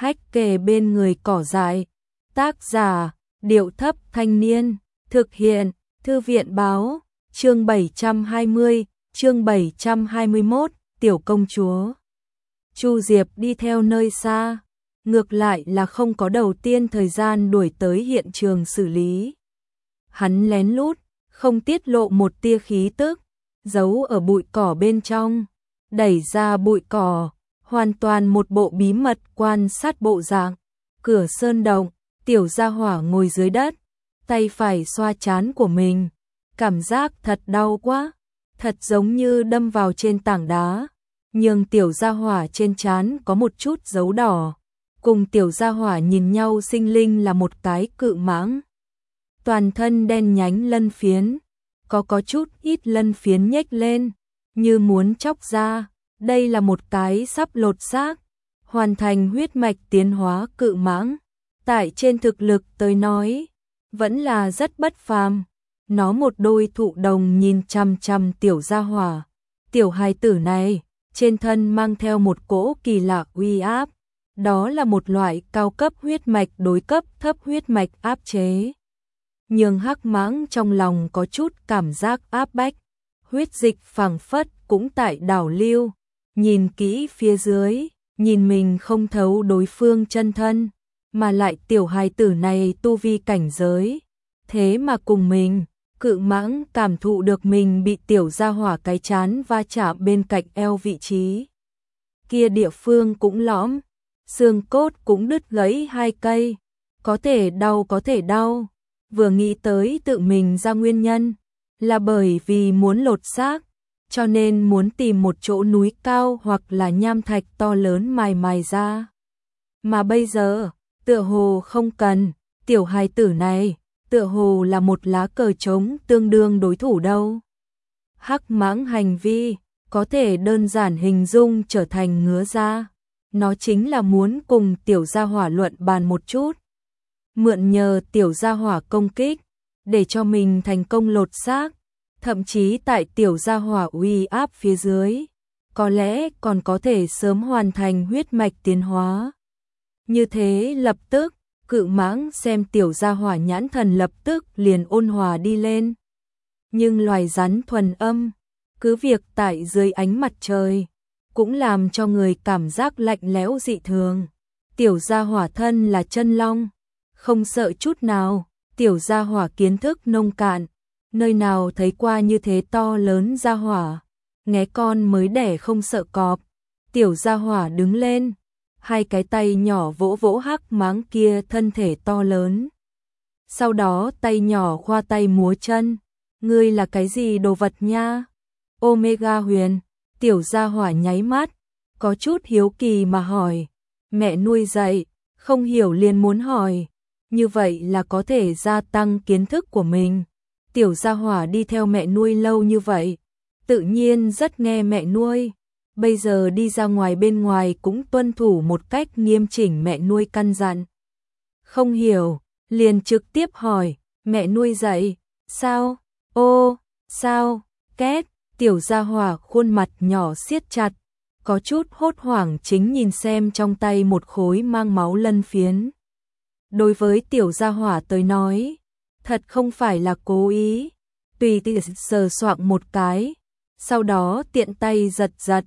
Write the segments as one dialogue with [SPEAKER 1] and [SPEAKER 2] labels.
[SPEAKER 1] Hách kề bên người cỏ dại. Tác giả, Điệu Thấp Thanh Niên. Thực hiện, Thư viện Báo. Chương 720, chương 721, Tiểu Công Chúa. Chu Diệp đi theo nơi xa, ngược lại là không có đầu tiên thời gian đuổi tới hiện trường xử lý. Hắn lén lút, không tiết lộ một tia khí tức, giấu ở bụi cỏ bên trong, đẩy ra bụi cỏ, hoàn toàn một bộ bí mật quan sát bộ dạng. Cửa sơn động, tiểu gia hỏa ngồi dưới đất, tay phải xoa trán của mình, cảm giác thật đau quá, thật giống như đâm vào trên tảng đá. Nhưng tiểu gia hỏa trên trán có một chút dấu đỏ, cùng tiểu gia hỏa nhìn nhau sinh linh là một cái cự mãng. Toàn thân đen nhánh lân phiến, có chút ít lân phiến nhếch lên, như muốn chóc ra. Đây là một cái sắp lột xác, hoàn thành huyết mạch tiến hóa cự mãng. Tại trên thực lực tới nói, vẫn là rất bất phàm. Nó một đôi thụ đồng nhìn chằm chằm tiểu gia hỏa. Tiểu hài tử này, trên thân mang theo một cỗ kỳ lạ uy áp. Đó là một loại cao cấp huyết mạch đối cấp thấp huyết mạch áp chế. Nhưng hắc mãng trong lòng có chút cảm giác áp bách. Huyết dịch phảng phất cũng tại đảo lưu. Nhìn kỹ phía dưới, nhìn mình không thấu đối phương chân thân, mà lại tiểu hài tử này tu vi cảnh giới. Thế mà cùng mình, cự mãng cảm thụ được mình bị tiểu gia hỏa cái chán va chạm bên cạnh eo vị trí. Kia địa phương cũng lõm, xương cốt cũng đứt gãy 2 cây, có thể đau. Vừa nghĩ tới tự mình ra nguyên nhân, là bởi vì muốn lột xác, cho nên muốn tìm một chỗ núi cao hoặc là nham thạch to lớn mài ra. Mà bây giờ, tựa hồ không cần, tiểu hài tử này, tựa hồ là một lá cờ trống tương đương đối thủ đâu. Hắc mãng hành vi, có thể đơn giản hình dung trở thành ngứa da. Nó chính là muốn cùng tiểu gia hỏa luận bàn một chút. Mượn nhờ tiểu gia hỏa công kích, để cho mình thành công lột xác. Thậm chí tại tiểu gia hỏa uy áp phía dưới, có lẽ còn có thể sớm hoàn thành huyết mạch tiến hóa. Như thế lập tức, cự mãng xem tiểu gia hỏa nhãn thần lập tức liền ôn hòa đi lên. Nhưng loài rắn thuần âm, cứ việc tại dưới ánh mặt trời, cũng làm cho người cảm giác lạnh lẽo dị thường. Tiểu gia hỏa thân là chân long, không sợ chút nào, tiểu gia hỏa kiến thức nông cạn. Nơi nào thấy qua như thế to lớn gia hỏa, nghé con mới đẻ không sợ cọp. Tiểu gia hỏa đứng lên, 2 cái tay nhỏ vỗ vỗ hắc mãng kia thân thể to lớn. Sau đó tay nhỏ khoa tay múa chân, ngươi là cái gì đồ vật nha? Omega Huyền, tiểu gia hỏa nháy mắt, có chút hiếu kỳ mà hỏi. Mẹ nuôi dạy, không hiểu liền muốn hỏi, như vậy là có thể gia tăng kiến thức của mình. Tiểu gia hỏa đi theo mẹ nuôi lâu như vậy, tự nhiên rất nghe mẹ nuôi. Bây giờ đi ra ngoài bên ngoài cũng tuân thủ một cách nghiêm chỉnh mẹ nuôi căn dặn. Không hiểu, liền trực tiếp hỏi, mẹ nuôi dạy, sao? Ô, sao? Két, tiểu gia hỏa khuôn mặt nhỏ siết chặt, có chút hốt hoảng chính nhìn xem trong tay một khối mang máu lân phiến. Đối với tiểu gia hỏa tới nói, thật không phải là cố ý, tùy tiện sờ soạng một cái, sau đó tiện tay giật,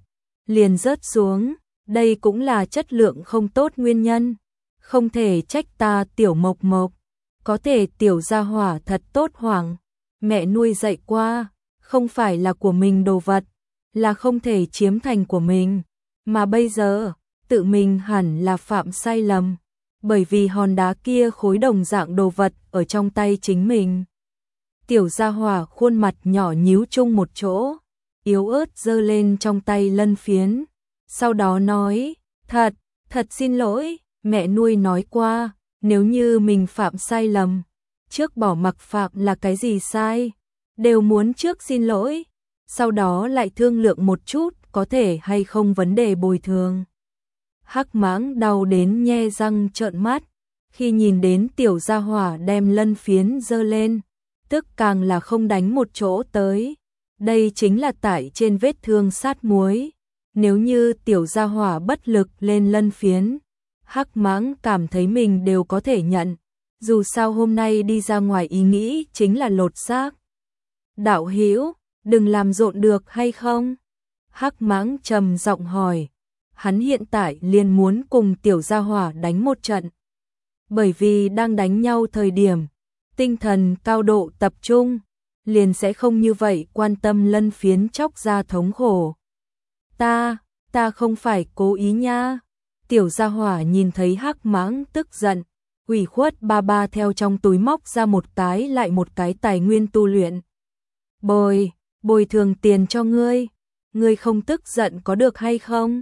[SPEAKER 1] liền rớt xuống, đây cũng là chất lượng không tốt nguyên nhân, không thể trách ta tiểu mộc, có thể tiểu gia hỏa thật tốt hoảng, mẹ nuôi dạy qua, không phải là của mình đồ vật, là không thể chiếm thành của mình, mà bây giờ, tự mình hẳn là phạm sai lầm. Bởi vì hòn đá kia khối đồng dạng đồ vật ở trong tay chính mình. Tiểu gia hỏa khuôn mặt nhỏ nhíu chung một chỗ, yếu ớt giơ lên trong tay lân phiến. Sau đó nói, thật xin lỗi, mẹ nuôi nói qua, nếu như mình phạm sai lầm, trước bỏ mặc phạm là cái gì sai, đều muốn trước xin lỗi, sau đó lại thương lượng một chút có thể hay không vấn đề bồi thường. Hắc mãng đau đến nhe răng trợn mắt, khi nhìn đến tiểu gia hỏa đem lân phiến giơ lên, tức càng là không đánh một chỗ tới. Đây chính là tại trên vết thương sát muối, nếu như tiểu gia hỏa bất lực lên lân phiến, Hắc Mãng cảm thấy mình đều có thể nhận, dù sao hôm nay đi ra ngoài ý nghĩ chính là lột xác. Đạo hữu, đừng làm rộn được hay không? Hắc Mãng trầm giọng hỏi, hắn hiện tại liền muốn cùng tiểu gia hỏa đánh một trận. Bởi vì đang đánh nhau thời điểm, tinh thần cao độ tập trung, liền sẽ không như vậy quan tâm lân phiến chóc ra thống khổ. Ta không phải cố ý nha. Tiểu gia hỏa nhìn thấy Hắc Mãng tức giận, ủy khuất ba ba theo trong túi móc ra một cái lại một cái tài nguyên tu luyện. Bồi thường tiền cho ngươi không tức giận có được hay không?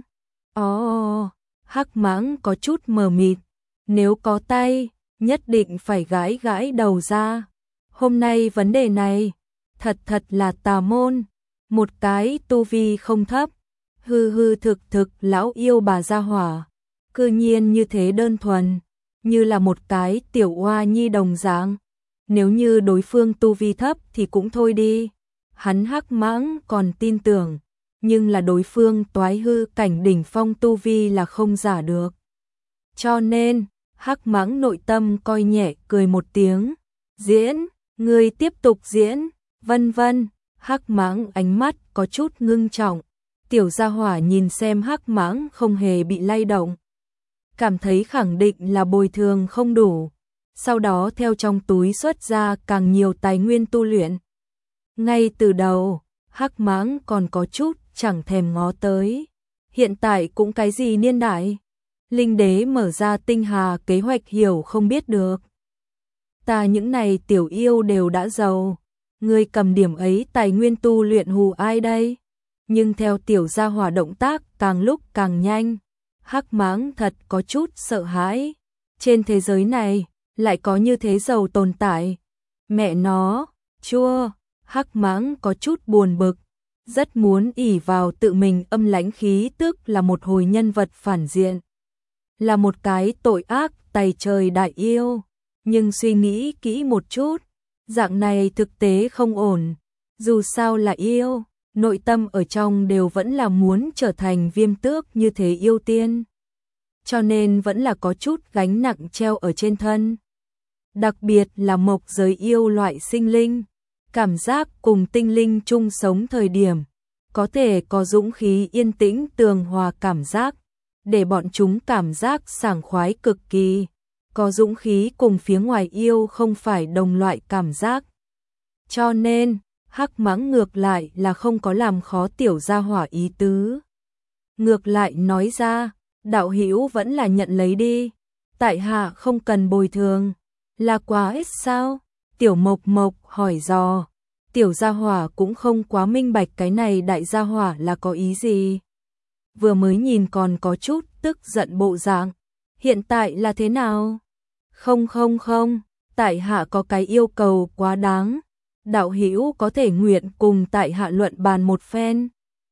[SPEAKER 1] Hắc Mãng có chút mờ mịt, nếu có tay, nhất định phải gãi gãi đầu ra. Hôm nay vấn đề này, thật là tà môn, một cái tu vi không thấp, hư thực lão yêu bà gia hỏa, cư nhiên như thế đơn thuần, như là một cái tiểu oa nhi đồng dạng. Nếu như đối phương tu vi thấp thì cũng thôi đi, hắn Hắc Mãng còn tin tưởng, nhưng là đối phương toái hư cảnh đỉnh phong tu vi là không giả được. Cho nên, Hắc Mãng nội tâm coi nhẹ cười một tiếng, diễn, ngươi tiếp tục diễn, vân vân. Hắc Mãng ánh mắt có chút ngưng trọng, tiểu gia hỏa nhìn xem Hắc Mãng không hề bị lay động, cảm thấy khẳng định là bồi thường không đủ, sau đó theo trong túi xuất ra càng nhiều tài nguyên tu luyện. Ngay từ đầu, Hắc Mãng còn có chút chẳng thèm ngó tới, hiện tại cũng cái gì niên đại, linh đế mở ra tinh hà kế hoạch hiểu không biết được. Ta những này tiểu yêu đều đã giàu, ngươi cầm điểm ấy tài nguyên tu luyện hù ai đây? Nhưng theo tiểu gia hỏa động tác càng lúc càng nhanh, Hắc Mãng thật có chút sợ hãi. Trên thế giới này, lại có như thế giàu tồn tại. Mẹ nó, chua, Hắc Mãng có chút buồn bực, rất muốn ỷ vào tự mình âm lãnh khí tức là một hồi nhân vật phản diện, là một cái tội ác tày trời đại yêu. Nhưng suy nghĩ kỹ một chút, dạng này thực tế không ổn, dù sao là yêu, nội tâm ở trong đều vẫn là muốn trở thành Viêm Tước như thế yêu tiên. Cho nên vẫn là có chút gánh nặng treo ở trên thân. Đặc biệt là mộc giới yêu loại sinh linh, cảm giác cùng tinh linh chung sống thời điểm, có thể có dũng khí yên tĩnh tường hòa cảm giác, để bọn chúng cảm giác sảng khoái cực kỳ, có dũng khí cùng phía ngoài yêu không phải đồng loại cảm giác. Cho nên, Hắc Mãng ngược lại là không có làm khó tiểu gia hỏa ý tứ. Ngược lại nói ra, đạo hữu vẫn là nhận lấy đi, tại hạ không cần bồi thường, là quá ít sao? Tiểu Mộc hỏi dò, tiểu gia hỏa cũng không quá minh bạch cái này đại gia hỏa là có ý gì. Vừa mới nhìn còn có chút tức giận bộ dạng, hiện tại là thế nào? Không, tại hạ có cái yêu cầu quá đáng, đạo hữu có thể nguyện cùng tại hạ luận bàn một phen.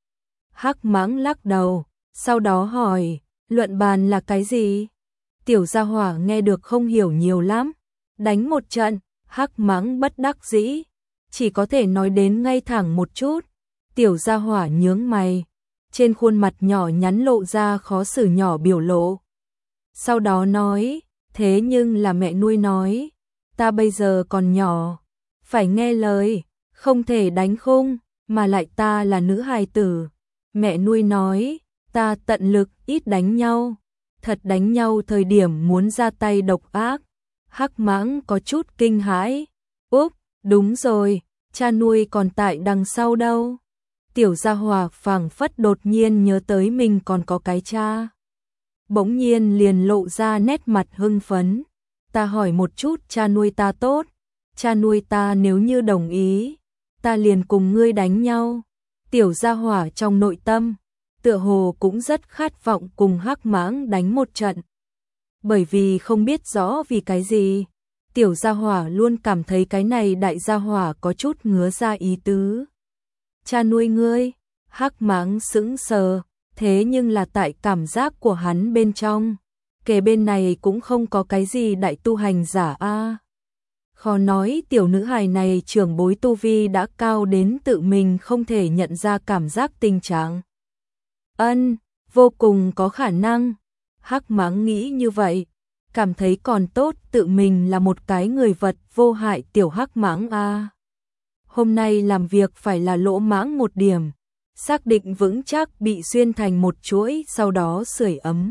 [SPEAKER 1] Hắc Mãng lắc đầu, sau đó hỏi, luận bàn là cái gì? Tiểu gia hỏa nghe được không hiểu nhiều lắm, đánh một trận. Hắc Mãng bất đắc dĩ, chỉ có thể nói đến ngay thẳng một chút. Tiểu gia hỏa nhướng mày, trên khuôn mặt nhỏ nhắn lộ ra khó xử nhỏ biểu lộ. Sau đó nói, thế nhưng là mẹ nuôi nói, ta bây giờ còn nhỏ, phải nghe lời, không thể đánh khung, mà lại ta là nữ hài tử. Mẹ nuôi nói, ta tận lực ít đánh nhau, thật đánh nhau thời điểm muốn ra tay độc ác. Hắc Mãng có chút kinh hãi, úp, đúng rồi, cha nuôi còn tại đằng sau đâu. Tiểu gia hỏa phảng phất đột nhiên nhớ tới mình còn có cái cha. Bỗng nhiên liền lộ ra nét mặt hưng phấn. Ta hỏi một chút cha nuôi ta tốt. Cha nuôi ta nếu như đồng ý, ta liền cùng ngươi đánh nhau. Tiểu gia hỏa trong nội tâm, tựa hồ cũng rất khát vọng cùng Hắc Mãng đánh một trận. Bởi vì không biết rõ vì cái gì, tiểu gia hỏa luôn cảm thấy cái này đại gia hỏa có chút ngứa ra ý tứ. Cha nuôi ngươi, Hắc Mãng sững sờ, thế nhưng là tại cảm giác của hắn bên trong, kề bên này cũng không có cái gì đại tu hành giả a. Khó nói tiểu nữ hài này trưởng bối tu vi đã cao đến tự mình không thể nhận ra cảm giác tình trạng. Vô cùng có khả năng. Hắc Mãng nghĩ như vậy, cảm thấy còn tốt tự mình là một cái người vật vô hại tiểu Hắc Mãng a. Hôm nay làm việc phải là lỗ mãng một điểm, xác định vững chắc bị xuyên thành một chuỗi sau đó sưởi ấm.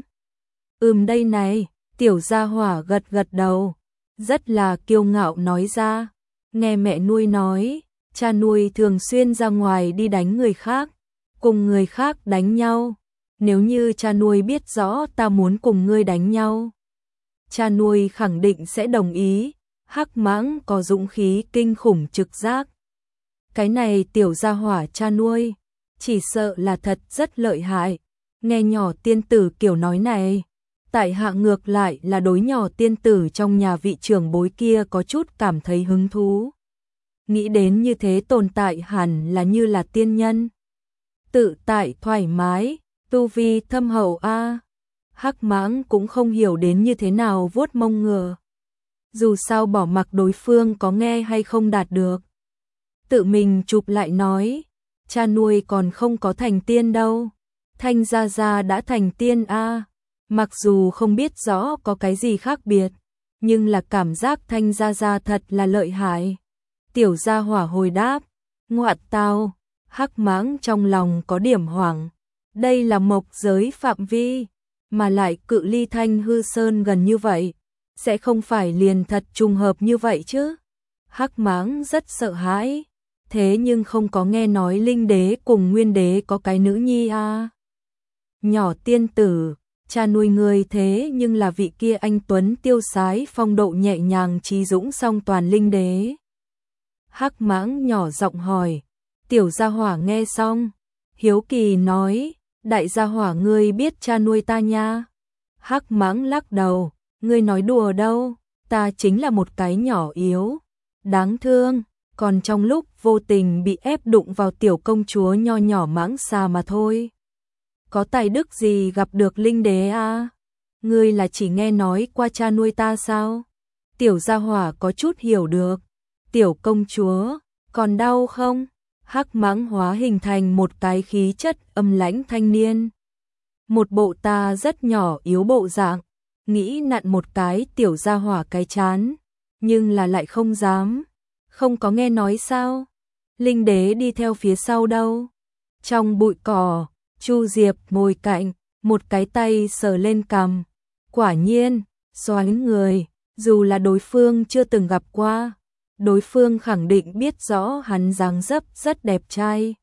[SPEAKER 1] Đây này, tiểu gia hỏa gật gật đầu, rất là kiêu ngạo nói ra, nghe mẹ nuôi nói, cha nuôi thường xuyên ra ngoài đi đánh người khác, cùng người khác đánh nhau, nếu như cha nuôi biết rõ ta muốn cùng ngươi đánh nhau, cha nuôi khẳng định sẽ đồng ý. Hắc Mãng có dũng khí kinh khủng trực giác. Cái này tiểu gia hỏa cha nuôi, chỉ sợ là thật rất lợi hại. Nghe nhỏ tiên tử kiểu nói này, tại hạ ngược lại là đối nhỏ tiên tử trong nhà vị trưởng bối kia có chút cảm thấy hứng thú. Nghĩ đến như thế tồn tại hẳn là như là tiên nhân. Tự tại thoải mái, tu vi thâm hậu a. Hắc Mãng cũng không hiểu đến như thế nào vuốt mông ngựa. Dù sao bỏ mặc đối phương có nghe hay không đạt được. Tự mình chụp lại nói, cha nuôi còn không có thành tiên đâu. Thanh gia gia đã thành tiên a. Mặc dù không biết rõ có cái gì khác biệt, nhưng là cảm giác Thanh gia gia thật là lợi hại. Tiểu gia hỏa hồi đáp, ngoại tao. Hắc Mãng trong lòng có điểm hoảng. Đây là mộc giới phạm vi, mà lại cự ly Thanh Hư Sơn gần như vậy, sẽ không phải liền thật trùng hợp như vậy chứ. Hắc Mãng rất sợ hãi, thế nhưng không có nghe nói Linh Đế cùng Nguyên Đế có cái nữ nhi a. Nhỏ tiên tử, cha nuôi người thế nhưng là vị kia anh tuấn tiêu sái phong độ nhẹ nhàng trí dũng song toàn Linh Đế. Hắc Mãng nhỏ giọng hỏi, tiểu gia hỏa nghe xong, hiếu kỳ nói, đại gia hỏa ngươi biết cha nuôi ta nha. Hắc Mãng lắc đầu, ngươi nói đùa đâu, ta chính là một cái nhỏ yếu, đáng thương, còn trong lúc vô tình bị ép đụng vào tiểu công chúa nho nhỏ mãng xà mà thôi. Có tài đức gì gặp được Linh Đế a? Ngươi là chỉ nghe nói qua cha nuôi ta sao? Tiểu gia hỏa có chút hiểu được. Tiểu công chúa, còn đau không? Hắc Mãng hóa hình thành một cái khí chất âm lãnh thanh niên. Một bộ ta rất nhỏ yếu bộ dạng, nghĩ nặn một cái tiểu gia hỏa cái chán, nhưng là lại không dám. Không có nghe nói sao? Linh Đế đi theo phía sau đâu? Trong bụi cỏ, Chu Diệp ngồi cạnh, một cái tay sờ lên cằm. Quả nhiên, xoánh người, dù là đối phương chưa từng gặp qua, đối phương khẳng định biết rõ hắn dáng dấp rất đẹp trai.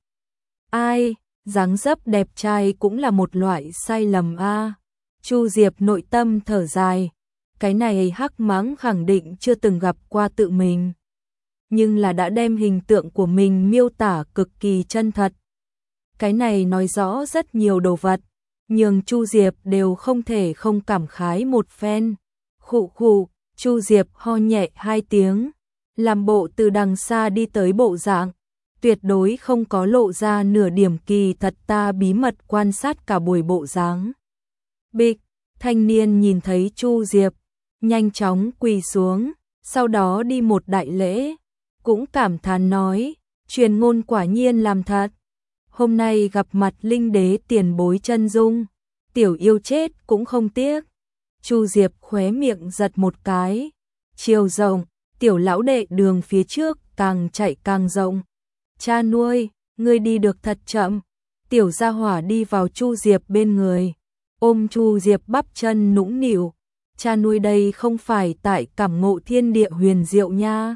[SPEAKER 1] Ai, dáng dấp đẹp trai cũng là một loại sai lầm a. Chu Diệp nội tâm thở dài, cái này Hắc Mãng khẳng định chưa từng gặp qua tự mình, nhưng là đã đem hình tượng của mình miêu tả cực kỳ chân thật. Cái này nói rõ rất nhiều đồ vật, nhưng Chu Diệp đều không thể không cảm khái một phen. Khụ khụ, Chu Diệp ho nhẹ hai tiếng, làm bộ từ đằng xa đi tới bộ dạng, tuyệt đối không có lộ ra nửa điểm kỳ thật ta bí mật quan sát cả buổi bộ dáng. Bịch, thanh niên nhìn thấy Chu Diệp, nhanh chóng quỳ xuống, sau đó đi một đại lễ, cũng cảm thán nói, truyền ngôn quả nhiên làm thật. Hôm nay gặp mặt Linh Đế tiền bối chân dung, tiểu yêu chết cũng không tiếc. Chu Diệp khóe miệng giật một cái, chiều rộng, tiểu lão đệ đường phía trước càng chạy càng rộng. Cha nuôi, ngươi đi được thật chậm. Tiểu gia hỏa đi vào Chu Diệp bên người, ôm Chu Diệp bắp chân nũng nịu. Cha nuôi đây không phải tại cảm ngộ thiên địa huyền diệu nha.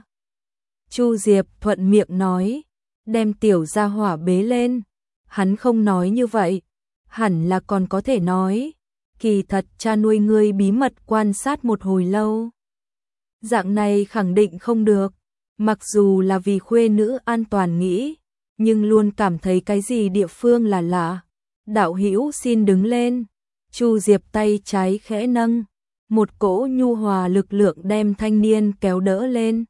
[SPEAKER 1] Chu Diệp thuận miệng nói, đem tiểu gia hỏa bế lên. Hắn không nói như vậy, hẳn là còn có thể nói, kỳ thật cha nuôi ngươi bí mật quan sát một hồi lâu. Dạng này khẳng định không được, mặc dù là vì khuê nữ an toàn nghĩ, nhưng luôn cảm thấy cái gì địa phương là lạ. Đạo hữu xin đứng lên. Chu Diệp tay trái khẽ nâng, một cỗ nhu hòa lực lượng đem thanh niên kéo đỡ lên.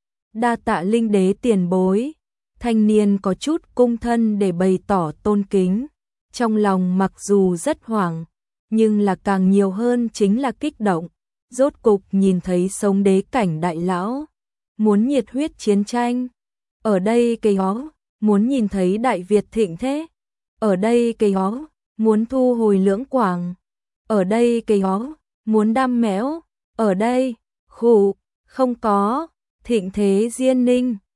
[SPEAKER 1] Đa tạ Linh Đế tiền bối. Thanh niên có chút cung thân để bày tỏ tôn kính, trong lòng mặc dù rất hoảng, nhưng là càng nhiều hơn chính là kích động, rốt cục nhìn thấy sống đế cảnh đại lão, muốn nhiệt huyết chiến tranh. Ở đây cây hó, muốn nhìn thấy Đại Việt thịnh thế. Ở đây cây hó, muốn thu hồi Lưỡng Quảng. ở đây cái ó, muốn đăm méo, ở đây, khụ, không có, Thịnh Thế Diên Ninh.